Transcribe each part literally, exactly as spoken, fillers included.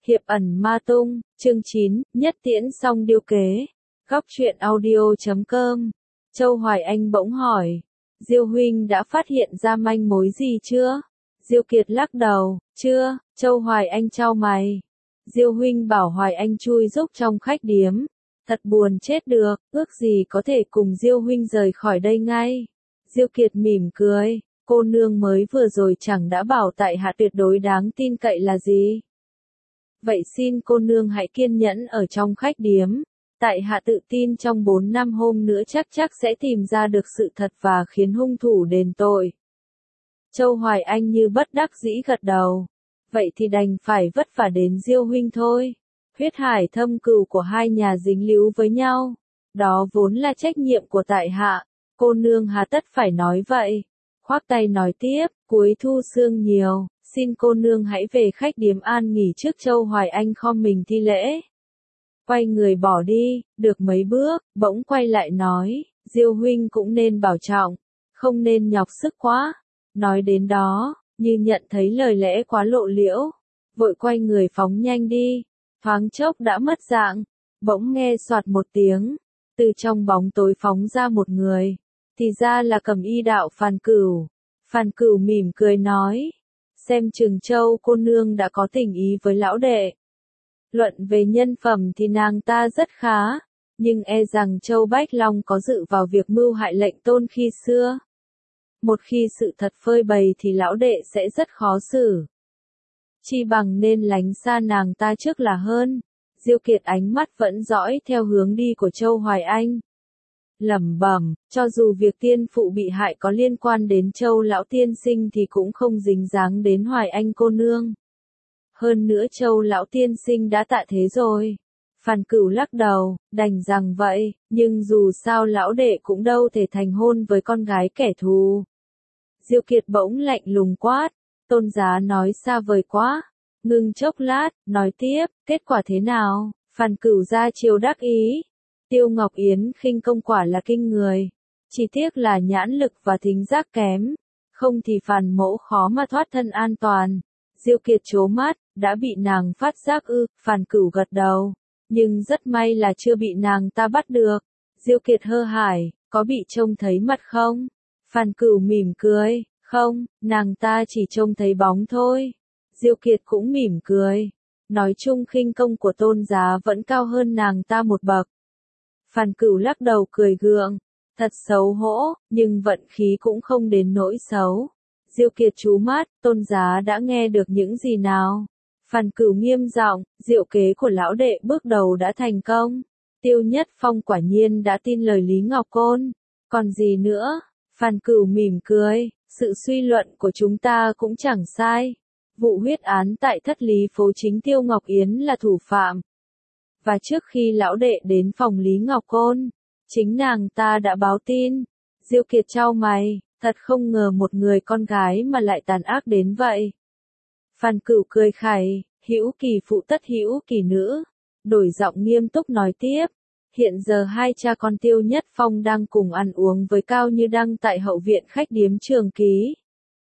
Hiệp ẩn ma tung, chương chín, nhất tiễn song điêu kế. Góc truyện audio chấm com. Châu Hoài Anh bỗng hỏi. Diêu huynh đã phát hiện ra manh mối gì chưa? Diêu Kiệt lắc đầu, chưa. Châu Hoài Anh chau mày. Diêu huynh bảo Hoài Anh chui rúc trong khách điếm. Thật buồn chết được, ước gì có thể cùng Diêu huynh rời khỏi đây ngay. Diêu Kiệt mỉm cười, cô nương mới vừa rồi chẳng đã bảo tại hạ tuyệt đối đáng tin cậy là gì? Vậy xin cô nương hãy kiên nhẫn ở trong khách điếm. Tại hạ tự tin trong bốn năm hôm nữa chắc chắc sẽ tìm ra được sự thật và khiến hung thủ đền tội. Châu Hoài Anh như bất đắc dĩ gật đầu. Vậy thì đành phải vất vả đến Diêu huynh thôi. Huyết hải thâm cừu của hai nhà dính líu với nhau. Đó vốn là trách nhiệm của tại hạ. Cô nương hà tất phải nói vậy. Khoác tay nói tiếp, cuối thu sương nhiều, xin cô nương hãy về khách điếm an nghỉ trước. Châu Hoài Anh khom mình thi lễ. Quay người bỏ đi, được mấy bước, bỗng quay lại nói, Diêu huynh cũng nên bảo trọng, không nên nhọc sức quá. Nói đến đó, như nhận thấy lời lẽ quá lộ liễu, vội quay người phóng nhanh đi, thoáng chốc đã mất dạng, bỗng nghe soạt một tiếng, từ trong bóng tối phóng ra một người, thì ra là Cầm Y đạo Phan Cửu. Phan Cửu mỉm cười nói, xem chừng Châu cô nương đã có tình ý với lão đệ. Luận về nhân phẩm thì nàng ta rất khá, nhưng e rằng Châu Bách Long có dự vào việc mưu hại lệnh tôn khi xưa. Một khi sự thật phơi bày thì lão đệ sẽ rất khó xử. Chi bằng nên lánh xa nàng ta trước là hơn. Diêu Kiệt ánh mắt vẫn dõi theo hướng đi của Châu Hoài Anh. Lẩm bẩm, cho dù việc tiên phụ bị hại có liên quan đến Châu lão tiên sinh thì cũng không dính dáng đến Hoài Anh cô nương. Hơn nữa Châu lão tiên sinh đã tạ thế rồi. Phan Cửu lắc đầu, đành rằng vậy, nhưng dù sao lão đệ cũng đâu thể thành hôn với con gái kẻ thù. Diêu Kiệt bỗng lạnh lùng quát, Tôn giá nói xa vời quá. Ngưng chốc lát, nói tiếp, kết quả thế nào? Phan Cửu ra chiều đắc ý. Tiêu Ngọc Yến khinh công quả là kinh người. Chỉ tiếc là nhãn lực và thính giác kém. Không thì Phàn mẫu khó mà thoát thân an toàn. Diêu Kiệt trố mắt, đã bị nàng phát giác ư? Phan Cửu gật đầu. Nhưng rất may là chưa bị nàng ta bắt được. Diêu Kiệt hơ hải, có bị trông thấy mặt không? Phan Cửu mỉm cười, không, nàng ta chỉ trông thấy bóng thôi. Diêu Kiệt cũng mỉm cười. Nói chung khinh công của Tôn giá vẫn cao hơn nàng ta một bậc. Phan Cửu lắc đầu cười gượng. Thật xấu hổ, nhưng vận khí cũng không đến nỗi xấu. Diêu Kiệt trú mắt, Tôn giá đã nghe được những gì nào? Phan Cửu nghiêm giọng, diệu kế của lão đệ bước đầu đã thành công. Tiêu Nhất Phong quả nhiên đã tin lời Lý Ngọc Côn. Còn gì nữa? Phan Cửu mỉm cười, sự suy luận của chúng ta cũng chẳng sai. Vụ huyết án tại Thất Lý Phố chính Tiêu Ngọc Yến là thủ phạm. Và trước khi lão đệ đến phòng Lý Ngọc Côn, chính nàng ta đã báo tin. Diêu Kiệt chau mày, thật không ngờ một người con gái mà lại tàn ác đến vậy. Phan Cửu cười khẩy, hữu kỳ phụ tất hữu kỳ nữ. Đổi giọng nghiêm túc nói tiếp. Hiện giờ hai cha con Tiêu Nhất Phong đang cùng ăn uống với Cao Như Đăng tại hậu viện khách điếm Trường Ký.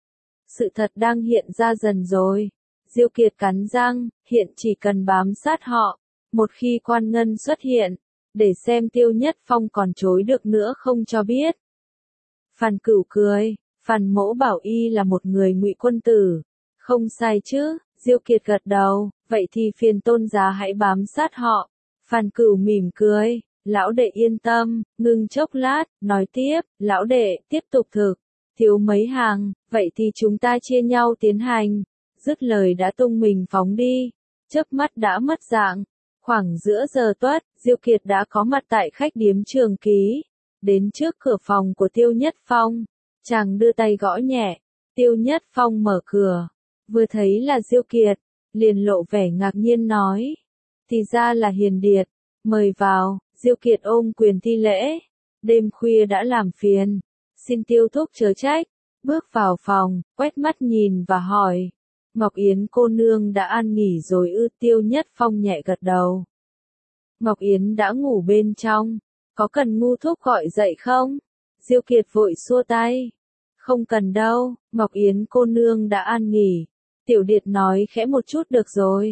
Sự thật đang hiện ra dần rồi. Diêu Kiệt cắn răng, hiện chỉ cần bám sát họ. Một khi Quan Ngân xuất hiện, để xem Tiêu Nhất Phong còn chối được nữa không cho biết. Phan Cửu cười, Phan mẫu bảo y là một người ngụy quân tử. Không sai chứ, Diêu Kiệt gật đầu, vậy thì phiền Tôn giá hãy bám sát họ. Phan Cửu mỉm cười, lão đệ yên tâm, ngưng chốc lát, nói tiếp, lão đệ, tiếp tục thực. Thiếu mấy hàng, vậy thì chúng ta chia nhau tiến hành. Dứt lời đã tung mình phóng đi, chớp mắt đã mất dạng. Khoảng giữa giờ tuất, Diêu Kiệt đã có mặt tại khách điếm Trường Ký. Đến trước cửa phòng của Tiêu Nhất Phong, chàng đưa tay gõ nhẹ. Tiêu Nhất Phong mở cửa, vừa thấy là Diêu Kiệt, liền lộ vẻ ngạc nhiên nói. Thì ra là Hiền Điệt, mời vào. Diêu Kiệt ôm quyền thi lễ. Đêm khuya đã làm phiền, xin Tiêu thúc chớ trách. Bước vào phòng, quét mắt nhìn và hỏi. Ngọc Yến cô nương đã an nghỉ rồi ư? Tiêu Nhất Phong nhẹ gật đầu. Ngọc Yến đã ngủ bên trong, có cần ngu thúc gọi dậy không? Diêu Kiệt vội xua tay. Không cần đâu, Ngọc Yến cô nương đã an nghỉ. Tiểu Điệt nói khẽ một chút được rồi.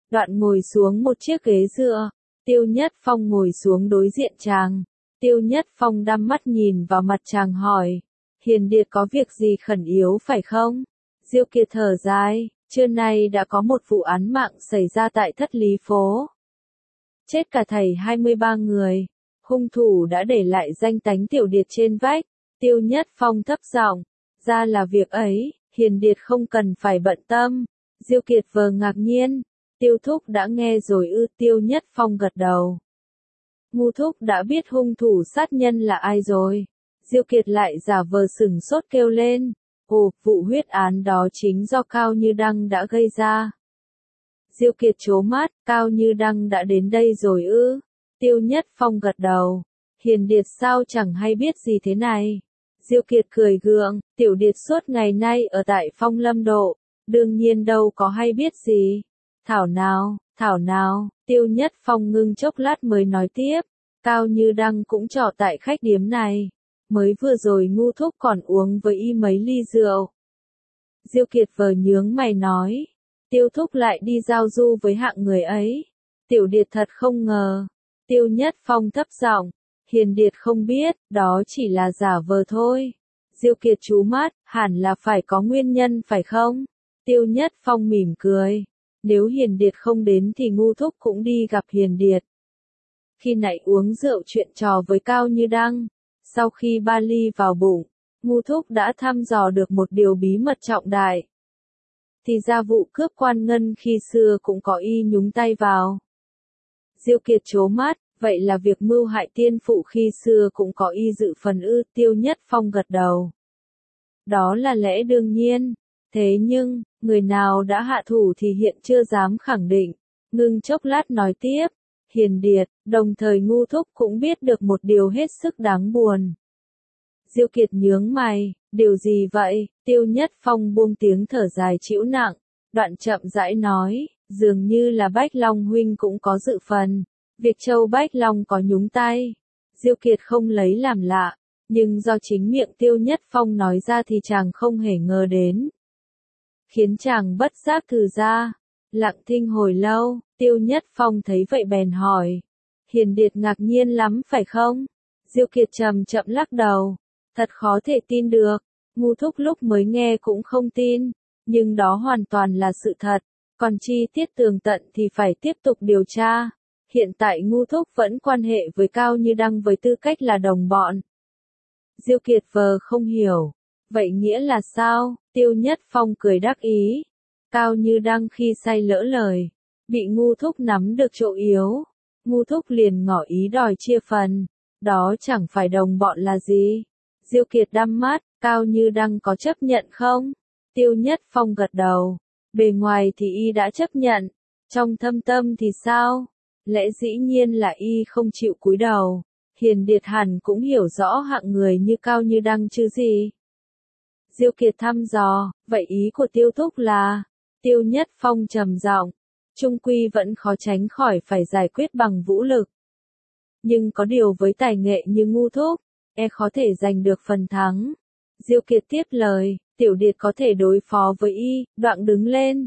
Đoạn ngồi xuống một chiếc ghế dựa, Tiêu Nhất Phong ngồi xuống đối diện chàng. Tiêu Nhất Phong đăm mắt nhìn vào mặt chàng hỏi, Hiền Điệt có việc gì khẩn yếu phải không? Diêu Kiệt thở dài, trưa nay đã có một vụ án mạng xảy ra tại Thất Lý Phố. Chết cả thảy hai mươi ba người, hung thủ đã để lại danh tánh Tiểu Điệt trên vách. Tiêu Nhất Phong thấp giọng, ra là việc ấy, Hiền Điệt không cần phải bận tâm. Diêu Kiệt vờ ngạc nhiên, Tiêu Thúc đã nghe rồi ư? Tiêu Nhất Phong gật đầu. Ngu Thúc đã biết hung thủ sát nhân là ai rồi. Diêu Kiệt lại giả vờ sửng sốt kêu lên, ồ, vụ huyết án đó chính do Cao Như Đăng đã gây ra. Diêu Kiệt trố mắt, Cao Như Đăng đã đến đây rồi ư? Tiêu Nhất Phong gật đầu, Hiền Điệt sao chẳng hay biết gì thế này? Diêu Kiệt cười gượng, Tiểu Điệt suốt ngày nay ở tại Phong Lâm Độ, đương nhiên đâu có hay biết gì. Thảo nào, thảo nào, Tiêu Nhất Phong ngưng chốc lát mới nói tiếp, Cao Như Đăng cũng trọ tại khách điếm này, mới vừa rồi Ngu Thúc còn uống với y mấy ly rượu. Diêu Kiệt vờ nhướng mày nói, Tiêu Thúc lại đi giao du với hạng người ấy. Tiểu Điệt thật không ngờ. Tiêu Nhất Phong thấp giọng, Hiền Điệt không biết, đó chỉ là giả vờ thôi. Diêu Kiệt trố mắt, hẳn là phải có nguyên nhân phải không? Tiêu Nhất Phong mỉm cười, nếu Hiền Điệt không đến thì Ngu Thúc cũng đi gặp Hiền Điệt. Khi nãy uống rượu chuyện trò với Cao Như Đăng, sau khi ba ly vào bụng, Ngu Thúc đã thăm dò được một điều bí mật trọng đại. Thì ra vụ cướp quan ngân khi xưa cũng có y nhúng tay vào. Diêu Kiệt trố mắt, vậy là việc mưu hại tiên phụ khi xưa cũng có y dự phần ư? Tiêu Nhất Phong gật đầu. Đó là lẽ đương nhiên, thế nhưng, người nào đã hạ thủ thì hiện chưa dám khẳng định. Ngưng chốc lát nói tiếp, Hiền Điệt, đồng thời Ngu Thúc cũng biết được một điều hết sức đáng buồn. Diêu Kiệt nhướng mày, điều gì vậy? Tiêu Nhất Phong buông tiếng thở dài trĩu nặng, đoạn chậm rãi nói, dường như là Bách Long huynh cũng có dự phần, việc Châu Bách Long có nhúng tay. Diêu Kiệt không lấy làm lạ, nhưng do chính miệng Tiêu Nhất Phong nói ra thì chàng không hề ngờ đến. Khiến chàng bất giác thừ ra, lặng thinh hồi lâu, Tiêu Nhất Phong thấy vậy bèn hỏi, Hiền Điệt ngạc nhiên lắm phải không? Diêu Kiệt chậm chậm lắc đầu, thật khó thể tin được, Ngu Thúc lúc mới nghe cũng không tin, nhưng đó hoàn toàn là sự thật, còn chi tiết tường tận thì phải tiếp tục điều tra. Hiện tại Ngu Thúc vẫn quan hệ với Cao Như Đăng với tư cách là đồng bọn. Diêu Kiệt vờ không hiểu, vậy nghĩa là sao? Tiêu Nhất Phong cười đắc ý, Cao Như Đăng khi say lỡ lời, bị Ngu Thúc nắm được chỗ yếu, Ngu Thúc liền ngỏ ý đòi chia phần, đó chẳng phải đồng bọn là gì? Diêu Kiệt đăm mắt, Cao Như Đăng có chấp nhận không? Tiêu Nhất Phong gật đầu, bề ngoài thì y đã chấp nhận, trong thâm tâm thì sao? Lẽ dĩ nhiên là y không chịu cúi đầu. Hiền Điệt hẳn cũng hiểu rõ hạng người như Cao Như Đăng chứ gì. Diêu Kiệt thăm dò, vậy ý của Tiêu Thúc là? Tiêu Nhất Phong trầm giọng, chung quy vẫn khó tránh khỏi phải giải quyết bằng vũ lực. Nhưng có điều với tài nghệ như Ngu Thúc, e khó thể giành được phần thắng. Diêu Kiệt tiếp lời, Tiểu Điệt có thể đối phó với y. Đoạn đứng lên,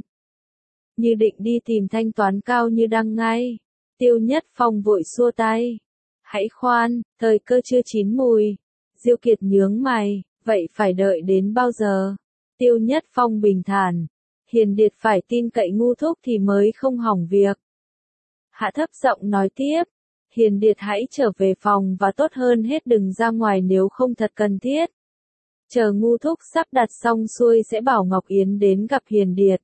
như định đi tìm thanh toán Cao Như Đăng ngay. Tiêu Nhất Phong vội xua tay, hãy khoan, thời cơ chưa chín mùi. Diêu Kiệt nhướng mày, vậy phải đợi đến bao giờ? Tiêu Nhất Phong bình thản, Hiền Điệt phải tin cậy Ngu Thúc thì mới không hỏng việc. Hạ thấp giọng nói tiếp, Hiền Điệt hãy trở về phòng và tốt hơn hết đừng ra ngoài nếu không thật cần thiết. Chờ Ngu Thúc sắp đặt xong xuôi sẽ bảo Ngọc Yến đến gặp Hiền Điệt.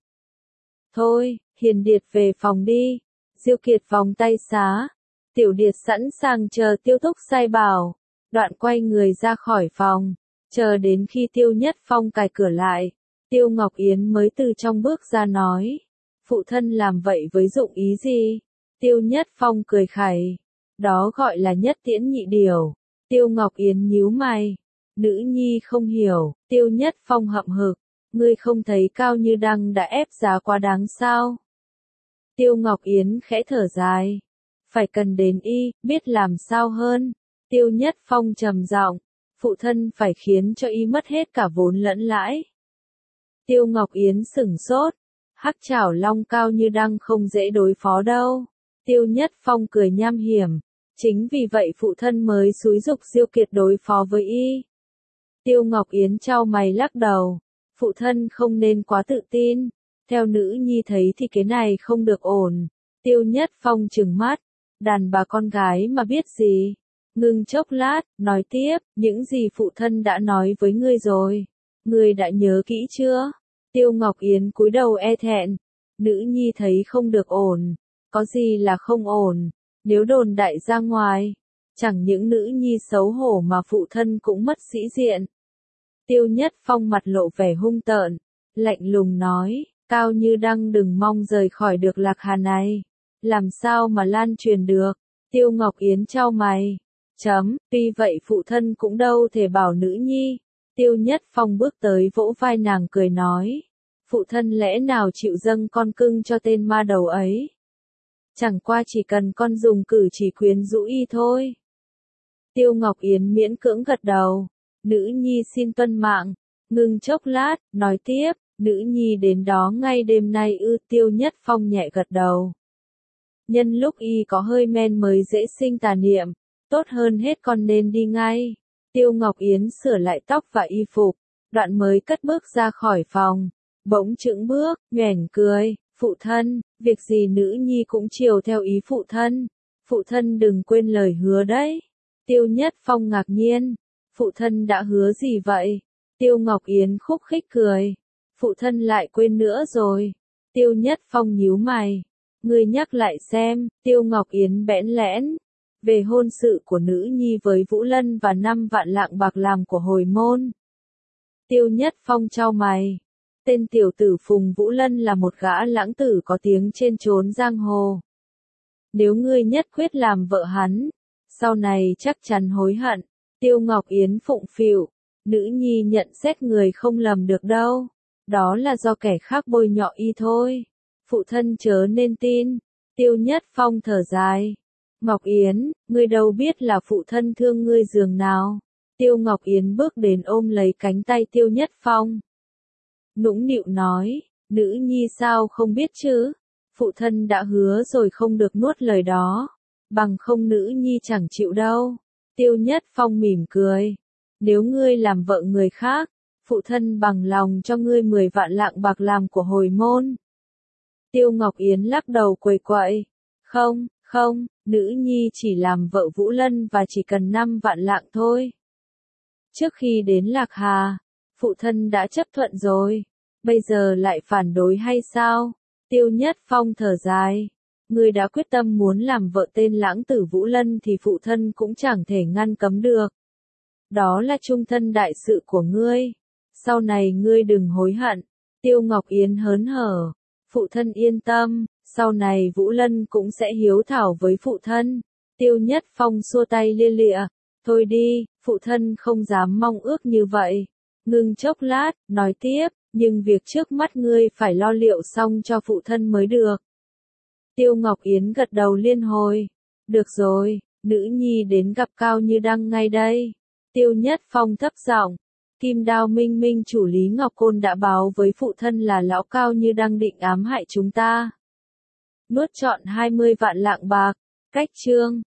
Thôi, Hiền Điệt về phòng đi. Diêu Kiệt vòng tay xá, Tiểu Điệt sẵn sàng chờ Tiêu Thúc sai bảo. Đoạn quay người ra khỏi phòng, chờ đến khi Tiêu Nhất Phong cài cửa lại, Tiêu Ngọc Yến mới từ trong bước ra nói, phụ thân làm vậy với dụng ý gì? Tiêu Nhất Phong cười khẩy, đó gọi là nhất tiễn nhị điều. Tiêu Ngọc Yến nhíu mày, nữ nhi không hiểu. Tiêu Nhất Phong hậm hực, ngươi không thấy Cao Như Đăng đã ép giá quá đáng sao? Tiêu Ngọc Yến khẽ thở dài, phải cần đến y, biết làm sao hơn. Tiêu Nhất Phong trầm giọng, phụ thân phải khiến cho y mất hết cả vốn lẫn lãi. Tiêu Ngọc Yến sửng sốt, Hắc Trảo Long Cao Như Đăng không dễ đối phó đâu. Tiêu Nhất Phong cười nham hiểm. Chính vì vậy phụ thân mới xúi giục Diêu Kiệt đối phó với y. Tiêu Ngọc Yến chau mày lắc đầu. Phụ thân không nên quá tự tin. Theo nữ nhi thấy thì cái này không được ổn. Tiêu Nhất Phong trừng mắt. Đàn bà con gái mà biết gì. Ngưng chốc lát, nói tiếp, những gì phụ thân đã nói với ngươi rồi. Ngươi đã nhớ kỹ chưa? Tiêu Ngọc Yến cúi đầu e thẹn. Nữ nhi thấy không được ổn. Có gì là không ổn? Nếu đồn đại ra ngoài, chẳng những nữ nhi xấu hổ mà phụ thân cũng mất sĩ diện. Tiêu Nhất Phong mặt lộ vẻ hung tợn, lạnh lùng nói, Cao Như Đăng đừng mong rời khỏi được Lạc Hà này. Làm sao mà lan truyền được? Tiêu Ngọc Yến chau mày. Chấm, tuy vậy phụ thân cũng đâu thể bảo nữ nhi. Tiêu Nhất Phong bước tới vỗ vai nàng cười nói. Phụ thân lẽ nào chịu dâng con cưng cho tên ma đầu ấy? Chẳng qua chỉ cần con dùng cử chỉ quyến rũ y thôi. Tiêu Ngọc Yến miễn cưỡng gật đầu. Nữ nhi xin tuân mạng. Ngưng chốc lát, nói tiếp, nữ nhi đến đó ngay đêm nay ư. Tiêu Nhất Phong nhẹ gật đầu. Nhân lúc y có hơi men mới dễ sinh tà niệm, tốt hơn hết con nên đi ngay. Tiêu Ngọc Yến sửa lại tóc và y phục, đoạn mới cất bước ra khỏi phòng. Bỗng chững bước, nhoẻn cười, phụ thân, việc gì nữ nhi cũng chiều theo ý phụ thân. Phụ thân đừng quên lời hứa đấy. Tiêu Nhất Phong ngạc nhiên, phụ thân đã hứa gì vậy? Tiêu Ngọc Yến khúc khích cười, phụ thân lại quên nữa rồi. Tiêu Nhất Phong nhíu mày, ngươi nhắc lại xem. Tiêu Ngọc Yến bẽn lẽn, về hôn sự của nữ nhi với Vũ Lân và năm vạn lạng bạc làm của hồi môn. Tiêu Nhất Phong chau mày. Tên tiểu tử Phùng Vũ Lân là một gã lãng tử có tiếng trên chốn giang hồ. Nếu ngươi nhất quyết làm vợ hắn, sau này chắc chắn hối hận. Tiêu Ngọc Yến phụng phịu, nữ nhi nhận xét người không lầm được đâu. Đó là do kẻ khác bôi nhọ y thôi. Phụ thân chớ nên tin. Tiêu Nhất Phong thở dài. Ngọc Yến, ngươi đâu biết là phụ thân thương ngươi giường nào. Tiêu Ngọc Yến bước đến ôm lấy cánh tay Tiêu Nhất Phong. Nũng nịu nói, nữ nhi sao không biết chứ, phụ thân đã hứa rồi không được nuốt lời đó, bằng không nữ nhi chẳng chịu đâu. Tiêu Nhất Phong mỉm cười, nếu ngươi làm vợ người khác, phụ thân bằng lòng cho ngươi mười vạn lạng bạc làm của hồi môn. Tiêu Ngọc Yến lắc đầu quầy quậy, không, không, nữ nhi chỉ làm vợ Vũ Lân và chỉ cần năm vạn lạng thôi. Trước khi đến Lạc Hà, phụ thân đã chấp thuận rồi, bây giờ lại phản đối hay sao? Tiêu Nhất Phong thở dài, ngươi đã quyết tâm muốn làm vợ tên lãng tử Vũ Lân thì phụ thân cũng chẳng thể ngăn cấm được. Đó là chung thân đại sự của ngươi, sau này ngươi đừng hối hận. Tiêu Ngọc Yến hớn hở, phụ thân yên tâm, sau này Vũ Lân cũng sẽ hiếu thảo với phụ thân. Tiêu Nhất Phong xua tay lia lịa, thôi đi, phụ thân không dám mong ước như vậy. Ngưng chốc lát, nói tiếp, nhưng việc trước mắt ngươi phải lo liệu xong cho phụ thân mới được. Tiêu Ngọc Yến gật đầu liên hồi, được rồi, nữ nhi đến gặp Cao Như Đăng ngay đây. Tiêu Nhất Phong thấp giọng, Kim Đao Minh Minh chủ Lý Ngọc Côn đã báo với phụ thân là lão Cao Như Đăng định ám hại chúng ta. Nuốt trọn hai mươi vạn lạng bạc, cách chương.